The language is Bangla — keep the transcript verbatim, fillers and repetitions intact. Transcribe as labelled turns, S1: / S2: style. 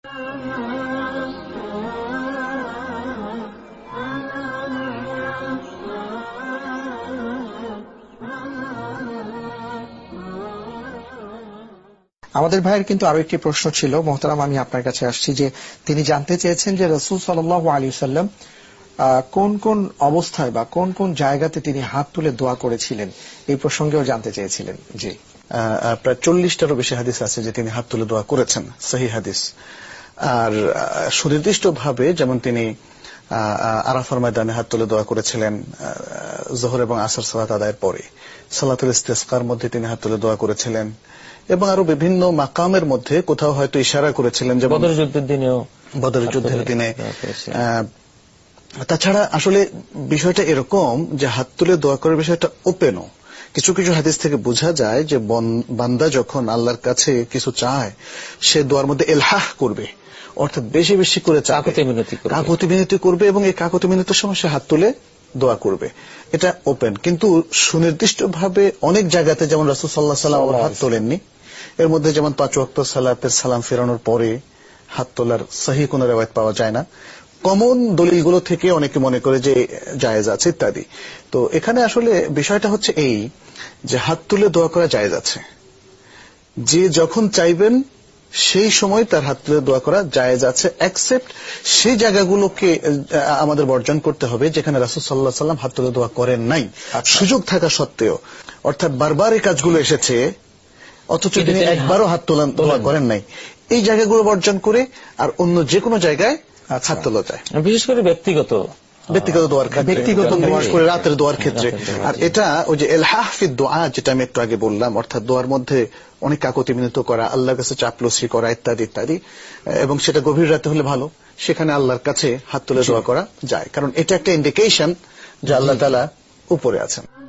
S1: আমাদের ভাইয়ের কিন্তু আরো একটি প্রশ্ন ছিল মোহতারাম, আমি আপনার কাছে আসছি যে তিনি জানতে চেয়েছেন যে রাসূল সাল্লাল্লাহু আলাইহি ওয়াসাল্লাম কোন কোন অবস্থায় বা কোন কোন জায়গাতে তিনি হাত তুলে দোয়া করেছিলেন, এই প্রসঙ্গেও জানতে চেয়েছিলেন। জি,
S2: প্রায় চল্লিশটারও বেশি হাদিস আছে যে তিনি হাত তুলে দোয়া করেছেন, সহিহ হাদিস। আর সুনির্দিষ্ট ভাবে যেমন তিনি আরাফার ময়দানে হাত তুলে দোয়া করেছিলেন যোহর এবং আসর সালাত আদায়ের পরে, সালাতুল ইস্তিসকার মধ্যে তিনি হাত তুলে দোয়া করেছিলেন, এবং আরো বিভিন্ন মাকামের মধ্যে কোথাও হয়তো ইশারা করেছিলেন, যেমন বদর যুদ্ধের দিনেও বদর যুদ্ধের দিনে। তাছাড়া আসলে বিষয়টা এরকম যে হাত তুলে দোয়া করার বিষয়টা ওপেনও। কিছু কিছু হাদিস থেকে বোঝা যায় যে বান্দা যখন আল্লাহর কাছে কিছু চায় সে দোয়ার মধ্যে এলহাহ করবে, অর্থাৎ বেশি বেশি করে কাকুতি মিনতি করবে, এবং এই কাকুতি মিনতির সময় সে হাত তুলে দোয়া করবে। এটা ওপেন। কিন্তু সুনির্দিষ্ট ভাবে অনেক জায়গাতে, যেমন রাসূল সাল্লাল্লাহু আলাইহি ওয়াসাল্লাম হাত তোলেননি, এর মধ্যে যেমন পাঁচ ওয়াক্ত সালাতের সালাম ফেরানোর পরে হাত তোলার সহিহ কোন রিওয়ায়াত পাওয়া যায় না। কমন দলিলগুলো থেকে অনেকে মনে করে যে জায়েজ আছে ইত্যাদি। তো এখানে আসলে বিষয়টা হচ্ছে এই যে হাত তুলে দোয়া করা জায়েজ আছে, যে যখন চাইবেন সেই সময় তার হাত তুলে দোয়া করা জায়েজ আছে, এক্সেপ্ট সেই জায়গাগুলোকে আমাদের বর্জন করতে হবে যেখানে রাসূল সাল্লাল্লাহু আলাইহি ওয়াসাল্লাম হাত তুলে দোয়া করেন নাই, সুযোগ থাকা সত্ত্বেও। অর্থাৎ বারবার এই কাজগুলো এসেছে অথচ তিনি একবারও হাত তোলা দোয়া করেন নাই, এই জায়গাগুলো বর্জন করে আর অন্য যে কোনো জায়গায় হাত তোলা যায়, বিশেষ করে ব্যক্তিগত ব্যক্তিগত দোয়ার ক্ষেত্রে, ব্যক্তিগত বিশেষ করে রাতের দোয়ার ক্ষেত্রে। আর এটা ওই যে এলহাহ ফি দুআ, যেটা আমি একটু আগে বললাম, অর্থাৎ দোয়ার মধ্যে অনেক কাকুতি মিনতি করা, আল্লাহর কাছে চাপলুসি করা ইত্যাদি ইত্যাদি, এবং সেটা গভীর রাতে হলে ভালো, সেখানে আল্লাহর কাছে হাত তুলে দোয়া করা যায়, কারণ এটা একটা ইন্ডিকেশন যে আল্লাহ তাআলা উপরে আছেন।